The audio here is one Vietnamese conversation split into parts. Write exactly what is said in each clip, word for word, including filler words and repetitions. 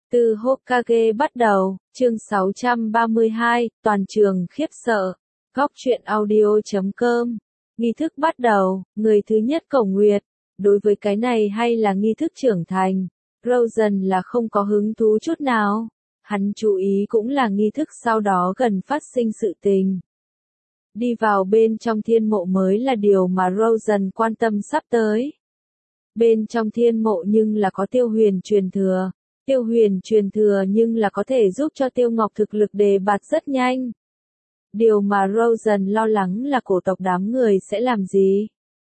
Từ Hokage bắt đầu, chương sáu trăm ba mươi hai, toàn trường khiếp sợ. Góc truyện audio chấm com. Nghi thức bắt đầu, người thứ nhất Cổ Nguyệt. Đối với cái này hay là nghi thức trưởng thành, Rosen là không có hứng thú chút nào. Hắn chú ý cũng là nghi thức sau đó gần phát sinh sự tình. Đi vào bên trong thiên mộ mới là điều mà Rosen quan tâm sắp tới. Bên trong thiên mộ nhưng là có Tiêu Huyền truyền thừa. Tiêu Huyền truyền thừa nhưng là có thể giúp cho Tiêu Ngọc thực lực đề bạt rất nhanh. Điều mà Rosen lo lắng là cổ tộc đám người sẽ làm gì?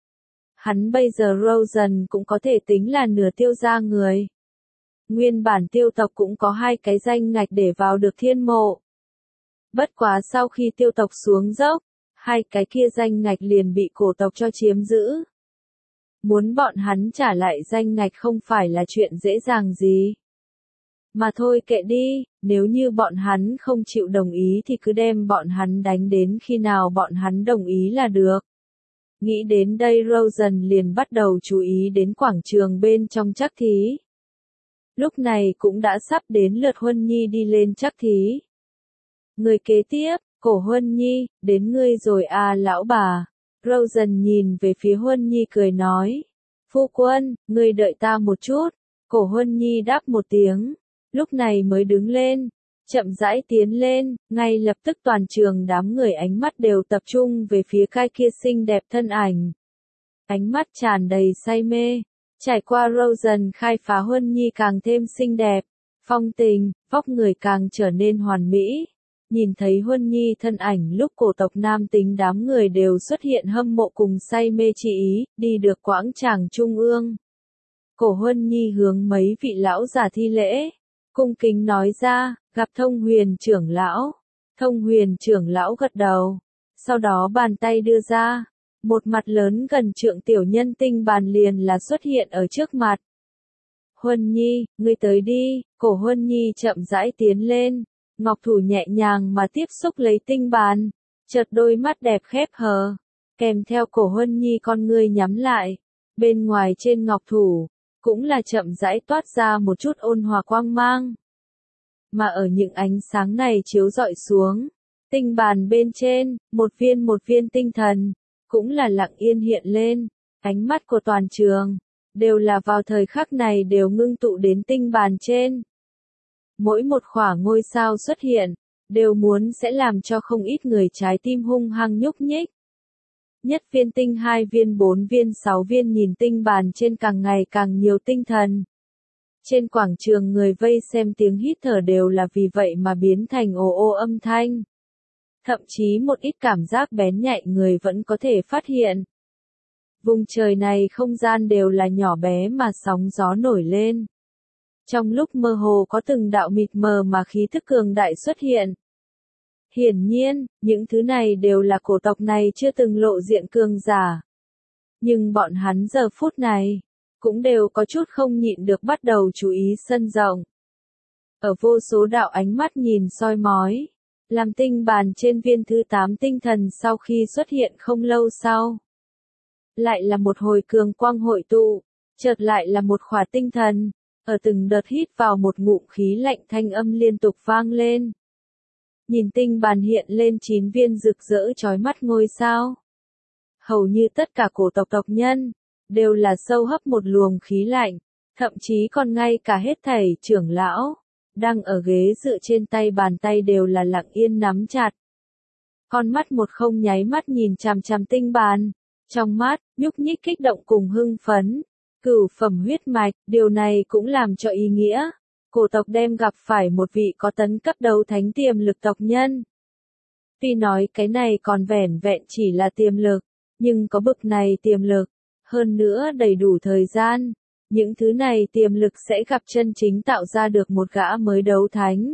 Hắn bây giờ Rosen cũng có thể tính là nửa tiêu gia người. Nguyên bản tiêu tộc cũng có hai cái danh ngạch để vào được thiên mộ. Bất quá sau khi tiêu tộc xuống dốc, hai cái kia danh ngạch liền bị cổ tộc cho chiếm giữ. Muốn bọn hắn trả lại danh ngạch không phải là chuyện dễ dàng gì. Mà thôi kệ đi, nếu như bọn hắn không chịu đồng ý thì cứ đem bọn hắn đánh đến khi nào bọn hắn đồng ý là được. Nghĩ đến đây Rosen liền bắt đầu chú ý đến quảng trường bên trong trắc thí. Lúc này cũng đã sắp đến lượt Huân Nhi đi lên trắc thí. Người kế tiếp, Cổ Huân Nhi, đến ngươi rồi à lão bà. Rosen nhìn về phía Huân Nhi cười nói. Phu quân, ngươi đợi ta một chút. Cổ Huân Nhi đáp một tiếng. Lúc này mới đứng lên, chậm rãi tiến lên, ngay lập tức toàn trường đám người ánh mắt đều tập trung về phía cái kia xinh đẹp thân ảnh. Ánh mắt tràn đầy say mê, trải qua Rosen khai phá Huân Nhi càng thêm xinh đẹp, phong tình, vóc người càng trở nên hoàn mỹ. Nhìn thấy Huân Nhi thân ảnh lúc cổ tộc nam tính đám người đều xuất hiện hâm mộ cùng say mê chi ý, đi được quãng tràng trung ương. Cổ Huân Nhi hướng mấy vị lão giả thi lễ. Cung kính nói ra, gặp Thông Huyền trưởng lão. Thông Huyền trưởng lão gật đầu. Sau đó bàn tay đưa ra. Một mặt lớn gần trượng tiểu nhân tinh bàn liền là xuất hiện ở trước mặt. Huân Nhi, ngươi tới đi. Cổ Huân Nhi chậm rãi tiến lên. Ngọc thủ nhẹ nhàng mà tiếp xúc lấy tinh bàn. Chợt đôi mắt đẹp khép hờ. Kèm theo Cổ Huân Nhi con ngươi nhắm lại. Bên ngoài trên ngọc thủ. Cũng là chậm rãi toát ra một chút ôn hòa quang mang. Mà ở những ánh sáng này chiếu rọi xuống, tinh bàn bên trên, một viên một viên tinh thần, cũng là lặng yên hiện lên, ánh mắt của toàn trường, đều là vào thời khắc này đều ngưng tụ đến tinh bàn trên. Mỗi một khỏa ngôi sao xuất hiện, đều muốn sẽ làm cho không ít người trái tim hung hăng nhúc nhích. Nhất viên tinh hai viên bốn viên sáu viên nhìn tinh bàn trên càng ngày càng nhiều tinh thần. Trên quảng trường người vây xem tiếng hít thở đều là vì vậy mà biến thành ồ ô âm thanh. Thậm chí một ít cảm giác bén nhạy người vẫn có thể phát hiện. Vùng trời này không gian đều là nhỏ bé mà sóng gió nổi lên. Trong lúc mơ hồ có từng đạo mịt mờ mà khí thức cường đại xuất hiện. Hiển nhiên, những thứ này đều là cổ tộc này chưa từng lộ diện cường giả. Nhưng bọn hắn giờ phút này, cũng đều có chút không nhịn được bắt đầu chú ý sân rộng. Ở vô số đạo ánh mắt nhìn soi mói, làm tinh bàn trên viên thứ tám tinh thần sau khi xuất hiện không lâu sau. Lại là một hồi cường quang hội tụ, chợt lại là một khỏa tinh thần, ở từng đợt hít vào một ngụm khí lạnh thanh âm liên tục vang lên. Nhìn tinh bàn hiện lên chín viên rực rỡ chói mắt ngôi sao. Hầu như tất cả cổ tộc tộc nhân, đều là sâu hấp một luồng khí lạnh, thậm chí còn ngay cả hết thảy trưởng lão, đang ở ghế dựa trên tay bàn tay đều là lặng yên nắm chặt. Con mắt một không nháy mắt nhìn chằm chằm tinh bàn, trong mắt, nhúc nhích kích động cùng hưng phấn, cửu phẩm huyết mạch, điều này cũng làm cho ý nghĩa. Cổ tộc đem gặp phải một vị có tấn cấp đấu thánh tiềm lực tộc nhân. Tuy nói cái này còn vẻn vẹn chỉ là tiềm lực, nhưng có bực này tiềm lực, hơn nữa đầy đủ thời gian, những thứ này tiềm lực sẽ gặp chân chính tạo ra được một gã mới đấu thánh.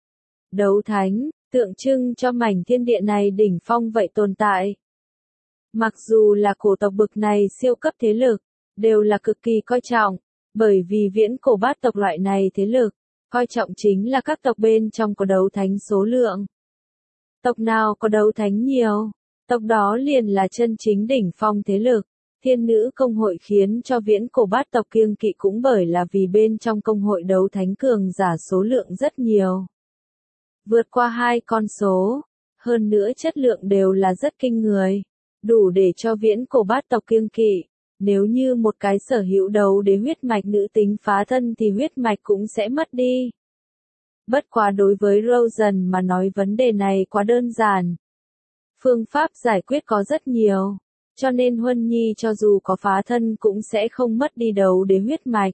Đấu thánh, tượng trưng cho mảnh thiên địa này đỉnh phong vậy tồn tại. Mặc dù là cổ tộc bực này siêu cấp thế lực, đều là cực kỳ coi trọng. Bởi vì viễn cổ bát tộc loại này thế lực, coi trọng chính là các tộc bên trong có đấu thánh số lượng. Tộc nào có đấu thánh nhiều, tộc đó liền là chân chính đỉnh phong thế lực, Thiên nữ công hội khiến cho viễn cổ bát tộc kiêng kỵ cũng bởi là vì bên trong công hội đấu thánh cường giả số lượng rất nhiều. Vượt qua hai con số, hơn nữa chất lượng đều là rất kinh người, đủ để cho viễn cổ bát tộc kiêng kỵ. Nếu như một cái sở hữu đấu đế huyết mạch nữ tính phá thân thì huyết mạch cũng sẽ mất đi. Bất quá đối với Rosen mà nói vấn đề này quá đơn giản. Phương pháp giải quyết có rất nhiều, cho nên Huân Nhi cho dù có phá thân cũng sẽ không mất đi đấu đế huyết mạch.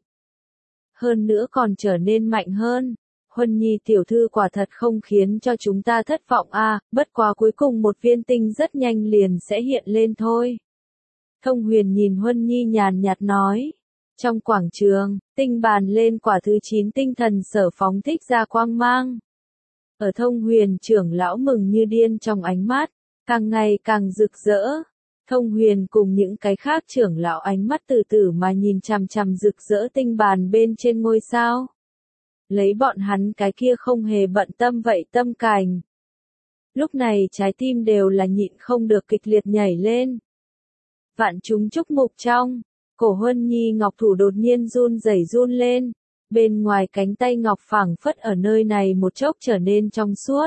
Hơn nữa còn trở nên mạnh hơn. Huân Nhi tiểu thư quả thật không khiến cho chúng ta thất vọng a, à, bất quá cuối cùng một viên tinh rất nhanh liền sẽ hiện lên thôi. Thông Huyền nhìn Huân Nhi nhàn nhạt nói. Trong quảng trường, tinh bàn lên quả thứ chín tinh thần sở phóng thích ra quang mang. Ở Thông Huyền trưởng lão mừng như điên trong ánh mắt, càng ngày càng rực rỡ. Thông Huyền cùng những cái khác trưởng lão ánh mắt từ từ mà nhìn chằm chằm rực rỡ tinh bàn bên trên ngôi sao. Lấy bọn hắn cái kia không hề bận tâm vậy tâm cảnh. Lúc này trái tim đều là nhịn không được kịch liệt nhảy lên. Vạn chúng chúc mục trong, cổ Huân Nhi ngọc thủ đột nhiên run rẩy run lên, bên ngoài cánh tay ngọc phảng phất ở nơi này một chốc trở nên trong suốt.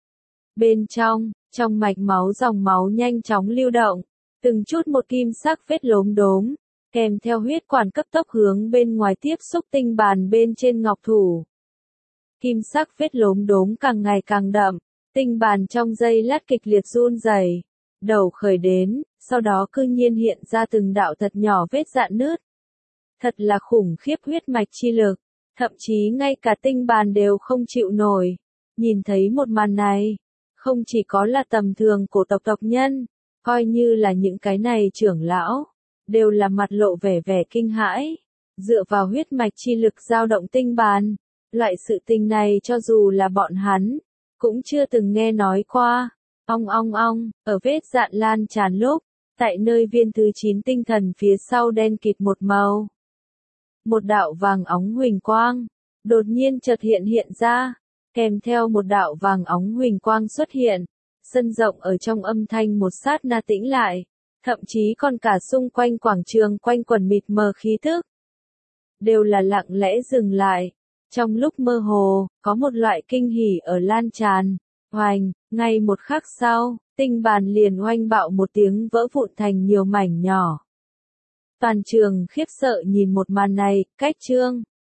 Bên trong, trong mạch máu dòng máu nhanh chóng lưu động, từng chút một kim sắc vết lốm đốm, kèm theo huyết quản cấp tốc hướng bên ngoài tiếp xúc tinh bàn bên trên ngọc thủ. Kim sắc vết lốm đốm càng ngày càng đậm, tinh bàn trong giây lát kịch liệt run rẩy, đầu khởi đến, sau đó cư nhiên hiện ra từng đạo thật nhỏ vết rạn nứt. Thật là khủng khiếp huyết mạch chi lực, thậm chí ngay cả tinh bàn đều không chịu nổi. Nhìn thấy một màn này, không chỉ có là tầm thường cổ tộc tộc nhân, coi như là những cái này trưởng lão, đều là mặt lộ vẻ vẻ kinh hãi. Dựa vào huyết mạch chi lực dao động tinh bàn, loại sự tình này cho dù là bọn hắn, cũng chưa từng nghe nói qua. Ong ong ong, ở vết dạn lan tràn lúc, tại nơi viên thứ chín tinh thần phía sau đen kịt một màu. Một đạo vàng óng huỳnh quang, đột nhiên chợt hiện hiện ra, kèm theo một đạo vàng óng huỳnh quang xuất hiện, sân rộng ở trong âm thanh một sát na tĩnh lại, thậm chí còn cả xung quanh quảng trường quanh quần mịt mờ khí thức. Đều là lặng lẽ dừng lại, trong lúc mơ hồ, có một loại kinh hỉ ở lan tràn, oanh, ngay một khắc sau, tinh bàn liền oanh bạo một tiếng vỡ vụn thành nhiều mảnh nhỏ. Toàn trường khiếp sợ nhìn một màn này, cách chương.